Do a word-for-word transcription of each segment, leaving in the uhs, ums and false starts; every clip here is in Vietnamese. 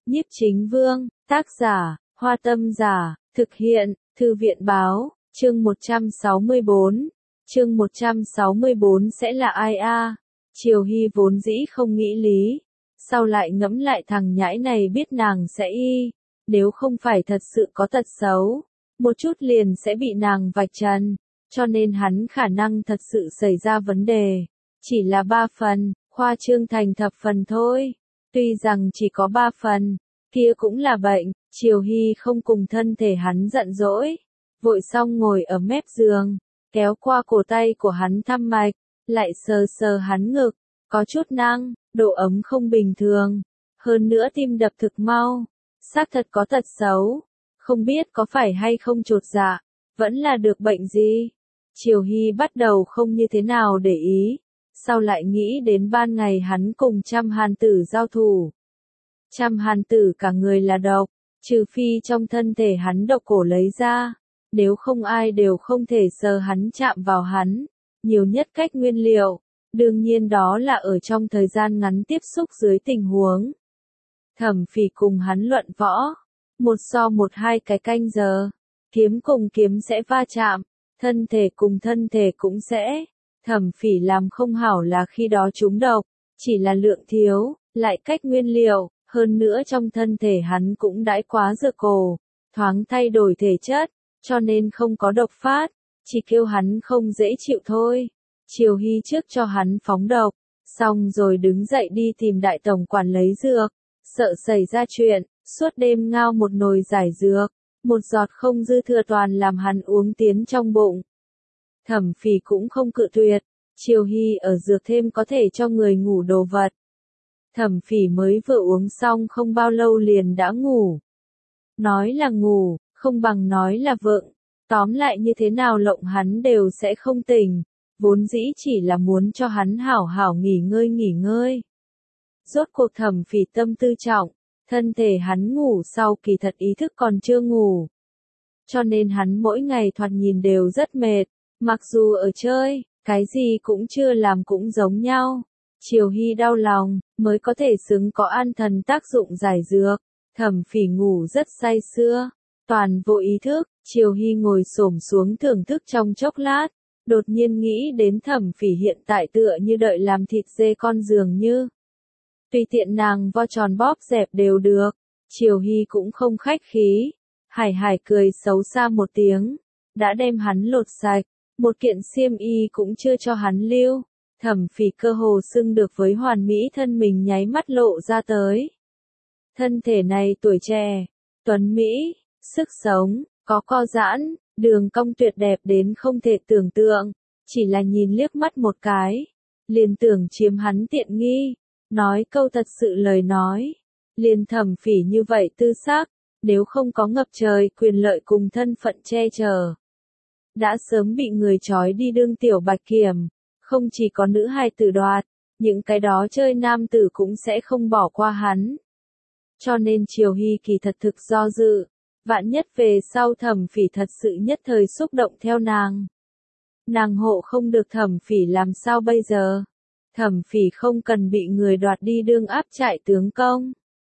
Nhiếp Chính Vương, tác giả, Hoa Tâm Giả, thực hiện, Thư viện báo, chương một trăm sáu mươi tư. Chương một trăm sáu mươi tư sẽ là ai a? Triều Hy vốn dĩ không nghĩ lý, sau lại ngẫm lại thằng nhãi này biết nàng sẽ y, nếu không phải thật sự có tật xấu, một chút liền sẽ bị nàng vạch trần, cho nên hắn khả năng thật sự xảy ra vấn đề, chỉ là ba phần, khoa trương thành thập phần thôi. Tuy rằng chỉ có ba phần, kia cũng là bệnh. Triều Hy không cùng thân thể hắn giận dỗi, vội xong ngồi ở mép giường, kéo qua cổ tay của hắn thăm mạch, lại sờ sờ hắn ngực, có chút năng, độ ấm không bình thường, hơn nữa tim đập thực mau, xác thật có tật xấu, không biết có phải hay không chột dạ, vẫn là được bệnh gì. Triều Hy bắt đầu không như thế nào để ý, sau lại nghĩ đến ban ngày hắn cùng Trăm Hàn Tử giao thủ. Trăm Hàn Tử cả người là độc, trừ phi trong thân thể hắn độc cổ lấy ra, nếu không ai đều không thể sờ hắn chạm vào hắn, nhiều nhất cách nguyên liệu, đương nhiên đó là ở trong thời gian ngắn tiếp xúc dưới tình huống. Thẩm Phỉ cùng hắn luận võ, một so một hai cái canh giờ, kiếm cùng kiếm sẽ va chạm, thân thể cùng thân thể cũng sẽ. Thẩm Phỉ làm không hảo là khi đó trúng độc, chỉ là lượng thiếu, lại cách nguyên liệu, hơn nữa trong thân thể hắn cũng đãi quá dược cổ, thoáng thay đổi thể chất, cho nên không có độc phát, chỉ kêu hắn không dễ chịu thôi. Triều Hy trước cho hắn phóng độc, xong rồi đứng dậy đi tìm đại tổng quản lấy dược, sợ xảy ra chuyện, suốt đêm ngao một nồi giải dược, một giọt không dư thừa toàn làm hắn uống tiến trong bụng. Thẩm Phỉ cũng không cự tuyệt, Triều Hy ở dược thêm có thể cho người ngủ đồ vật. Thẩm Phỉ mới vừa uống xong không bao lâu liền đã ngủ. Nói là ngủ, không bằng nói là vượng, tóm lại như thế nào lộng hắn đều sẽ không tỉnh, vốn dĩ chỉ là muốn cho hắn hảo hảo nghỉ ngơi nghỉ ngơi. Rốt cuộc Thẩm Phỉ tâm tư trọng, thân thể hắn ngủ sau kỳ thật ý thức còn chưa ngủ. Cho nên hắn mỗi ngày thoạt nhìn đều rất mệt, mặc dù ở chơi, cái gì cũng chưa làm cũng giống nhau. Triều Hy đau lòng, mới có thể xứng có an thần tác dụng giải dược. Thẩm Phỉ ngủ rất say sưa, toàn vô ý thức. Triều Hy ngồi xổm xuống thưởng thức trong chốc lát, đột nhiên nghĩ đến Thẩm Phỉ hiện tại tựa như đợi làm thịt dê con dường như. Tùy tiện nàng vo tròn bóp dẹp đều được. Triều Hy cũng không khách khí, hài hài cười xấu xa một tiếng, đã đem hắn lột sạch, một kiện xiêm y cũng chưa cho hắn lưu. Thẩm Phỉ cơ hồ xưng được với hoàn mỹ thân mình nháy mắt lộ ra tới. Thân thể này tuổi trẻ, tuấn mỹ, sức sống, có co giãn, đường cong tuyệt đẹp đến không thể tưởng tượng, chỉ là nhìn liếc mắt một cái, liền tưởng chiếm hắn tiện nghi, nói câu thật sự lời nói, liền Thẩm Phỉ như vậy tư sắc, nếu không có ngập trời quyền lợi cùng thân phận che chở, đã sớm bị người trói đi đương tiểu bạch kiểm. Không chỉ có nữ hài tử đoạt, những cái đó chơi nam tử cũng sẽ không bỏ qua hắn. Cho nên Triều Hy kỳ thật thực do dự, vạn nhất về sau Thẩm Phỉ thật sự nhất thời xúc động theo nàng. Nàng hộ không được Thẩm Phỉ làm sao bây giờ? Thẩm Phỉ không cần bị người đoạt đi đương áp trại tướng công.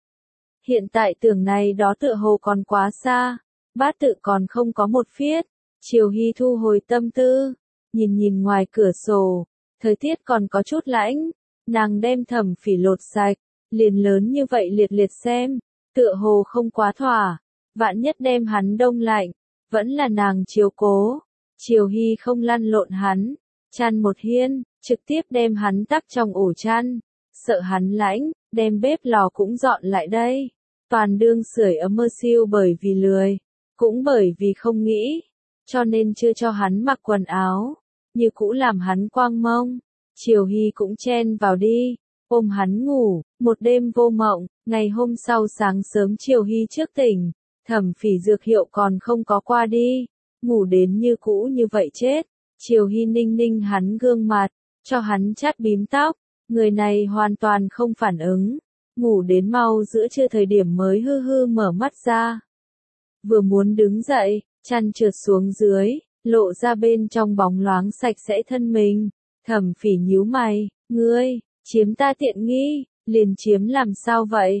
Hiện tại tưởng này đó tựa hồ còn quá xa, bát tự còn không có một phiết. Triều Hy thu hồi tâm tư, nhìn nhìn ngoài cửa sổ, thời tiết còn có chút lạnh, nàng đem Thẩm Phỉ lột sạch, liền lớn như vậy liệt liệt xem, tựa hồ không quá thỏa, vạn nhất đem hắn đông lạnh, vẫn là nàng chiếu cố. Triều Hy không lăn lộn hắn, chăn một hiên, trực tiếp đem hắn tắc trong ổ chăn, sợ hắn lạnh, đem bếp lò cũng dọn lại đây, toàn đương sưởi ấm mơ siêu bởi vì lười, cũng bởi vì không nghĩ, cho nên chưa cho hắn mặc quần áo. Như cũ làm hắn quang mông. Triều Hy cũng chen vào đi, ôm hắn ngủ, một đêm vô mộng. Ngày hôm sau sáng sớm Triều Hy trước tỉnh, Thẩm Phỉ dược hiệu còn không có qua đi, ngủ đến như cũ như vậy chết. Triều Hy ninh ninh hắn gương mặt, cho hắn chát bím tóc, người này hoàn toàn không phản ứng, ngủ đến mau giữa trưa thời điểm mới hư hư mở mắt ra. Vừa muốn đứng dậy, chăn trượt xuống dưới, lộ ra bên trong bóng loáng sạch sẽ thân mình. Thẩm Phỉ nhíu mày, ngươi, chiếm ta tiện nghi, liền chiếm làm sao vậy?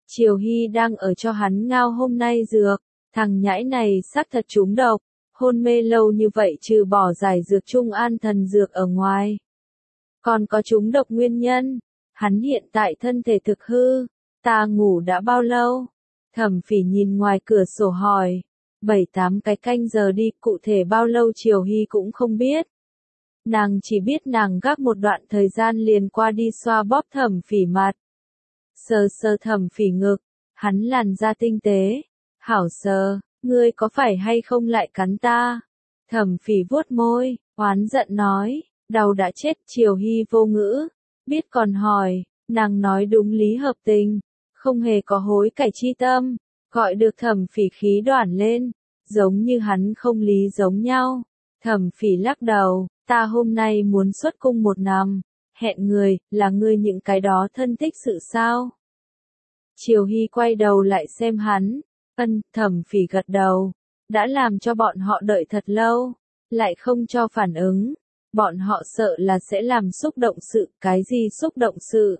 Triều Hy đang ở cho hắn ngao hôm nay dược, thằng nhãi này xác thật trúng độc, hôn mê lâu như vậy trừ bỏ giải dược trung an thần dược ở ngoài. Còn có trúng độc nguyên nhân, hắn hiện tại thân thể thực hư, ta ngủ đã bao lâu? Thẩm Phỉ nhìn ngoài cửa sổ hỏi, bảy tám cái canh giờ đi, cụ thể bao lâu Triều Hy cũng không biết. Nàng chỉ biết nàng gác một đoạn thời gian liền qua đi xoa bóp Thẩm Phỉ mặt. Sờ sờ Thẩm Phỉ ngực, hắn làn da tinh tế, hảo sờ, ngươi có phải hay không lại cắn ta? Thẩm Phỉ vuốt môi, oán giận nói, đau đã chết. Triều Hy vô ngữ, biết còn hỏi, nàng nói đúng lý hợp tình, không hề có hối cải chi tâm, gọi được Thẩm Phỉ khí đoản lên, giống như hắn không lý giống nhau. Thẩm Phỉ lắc đầu, ta hôm nay muốn xuất cung một năm, hẹn người, là ngươi những cái đó thân thích sự sao? Triều Hy quay đầu lại xem hắn, ân. Thẩm Phỉ gật đầu, đã làm cho bọn họ đợi thật lâu, lại không cho phản ứng, bọn họ sợ là sẽ làm xúc động sự. Cái gì xúc động sự?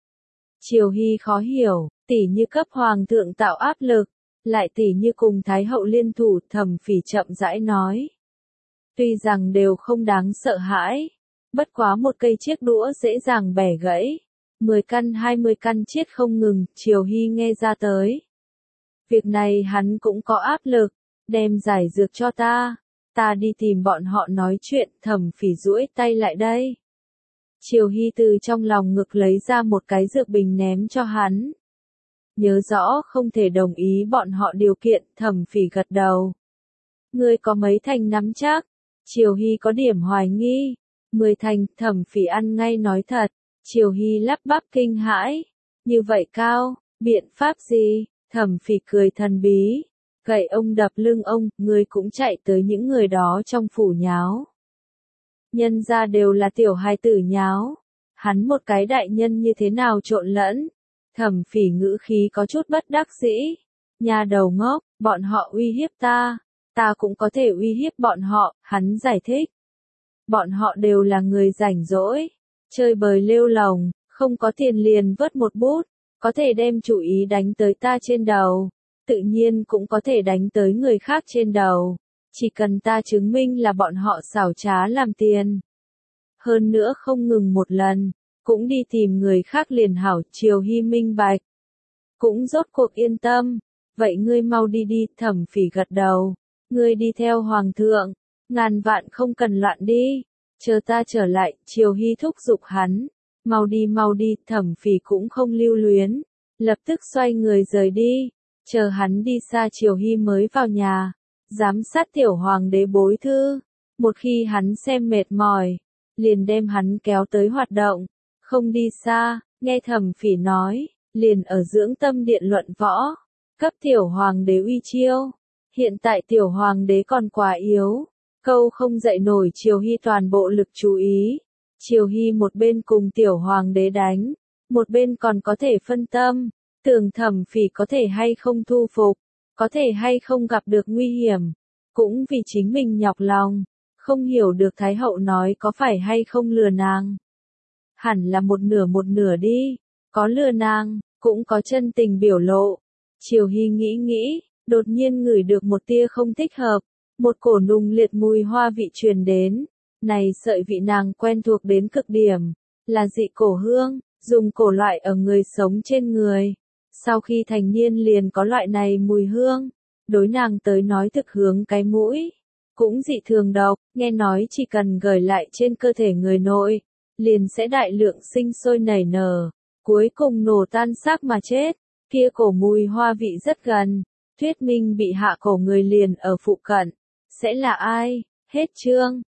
Triều Hy khó hiểu, tỉ như cấp hoàng thượng tạo áp lực, lại tỉ như cùng Thái hậu liên thủ. Thẩm Phỉ chậm rãi nói, tuy rằng đều không đáng sợ hãi, bất quá một cây chiếc đũa dễ dàng bẻ gãy, mười căn hai mươi căn chiết không ngừng. Triều Hy nghe ra tới, việc này hắn cũng có áp lực, đem giải dược cho ta, ta đi tìm bọn họ nói chuyện. Thẩm Phỉ duỗi tay lại đây. Triều Hy từ trong lòng ngực lấy ra một cái dược bình ném cho hắn. Nhớ rõ không thể đồng ý bọn họ điều kiện. Thẩm Phỉ gật đầu. Ngươi có mấy thành nắm chắc? Triều Hy có điểm hoài nghi. Mười thành. Thẩm Phỉ ăn ngay nói thật. Triều Hy lắp bắp kinh hãi. Như vậy cao, biện pháp gì? Thẩm Phỉ cười thần bí, gậy ông đập lưng ông, ngươi cũng chạy tới những người đó trong phủ nháo. Nhân ra đều là tiểu hài tử nháo, hắn một cái đại nhân như thế nào trộn lẫn? Thẩm Phỉ ngữ khí có chút bất đắc dĩ, nhà đầu ngốc, bọn họ uy hiếp ta, ta cũng có thể uy hiếp bọn họ. Hắn giải thích, bọn họ đều là người rảnh rỗi, chơi bời lêu lồng, không có tiền liền vớt một bút, có thể đem chủ ý đánh tới ta trên đầu, tự nhiên cũng có thể đánh tới người khác trên đầu, chỉ cần ta chứng minh là bọn họ xảo trá làm tiền. Hơn nữa không ngừng một lần, cũng đi tìm người khác liền hảo. Triều Hy minh bạch, cũng rốt cuộc yên tâm, vậy ngươi mau đi đi. Thẩm Phỉ gật đầu, ngươi đi theo hoàng thượng, ngàn vạn không cần loạn đi, chờ ta trở lại. Triều Hy thúc giục hắn, mau đi mau đi. Thẩm Phỉ cũng không lưu luyến, lập tức xoay người rời đi. Chờ hắn đi xa Triều Hy mới vào nhà, giám sát tiểu hoàng đế bối thư. Một khi hắn xem mệt mỏi, liền đem hắn kéo tới hoạt động, không đi xa. Nghe Thẩm Phỉ nói, liền ở dưỡng tâm điện luận võ, cấp tiểu hoàng đế uy chiêu. Hiện tại tiểu hoàng đế còn quá yếu, câu không dậy nổi Triều Hy toàn bộ lực chú ý. Triều Hy một bên cùng tiểu hoàng đế đánh, một bên còn có thể phân tâm, tưởng Thẩm Phỉ có thể hay không thu phục, có thể hay không gặp được nguy hiểm, cũng vì chính mình nhọc lòng, không hiểu được Thái hậu nói có phải hay không lừa nàng. Hẳn là một nửa một nửa đi, có lừa nàng, cũng có chân tình biểu lộ. Triều Hy nghĩ nghĩ, đột nhiên ngửi được một tia không thích hợp, một cổ nùng liệt mùi hoa vị truyền đến. Này sợi vị nàng quen thuộc đến cực điểm, là dị cổ hương, dùng cổ loại ở người sống trên người. Sau khi thành niên liền có loại này mùi hương, đối nàng tới nói thực hướng cái mũi, cũng dị thường độc, nghe nói chỉ cần gửi lại trên cơ thể người nội, liền sẽ đại lượng sinh sôi nảy nở, cuối cùng nổ tan xác mà chết. Kia cổ mùi hoa vị rất gần, thuyết minh bị hạ cổ người liền ở phụ cận. Sẽ là ai? Hết chương.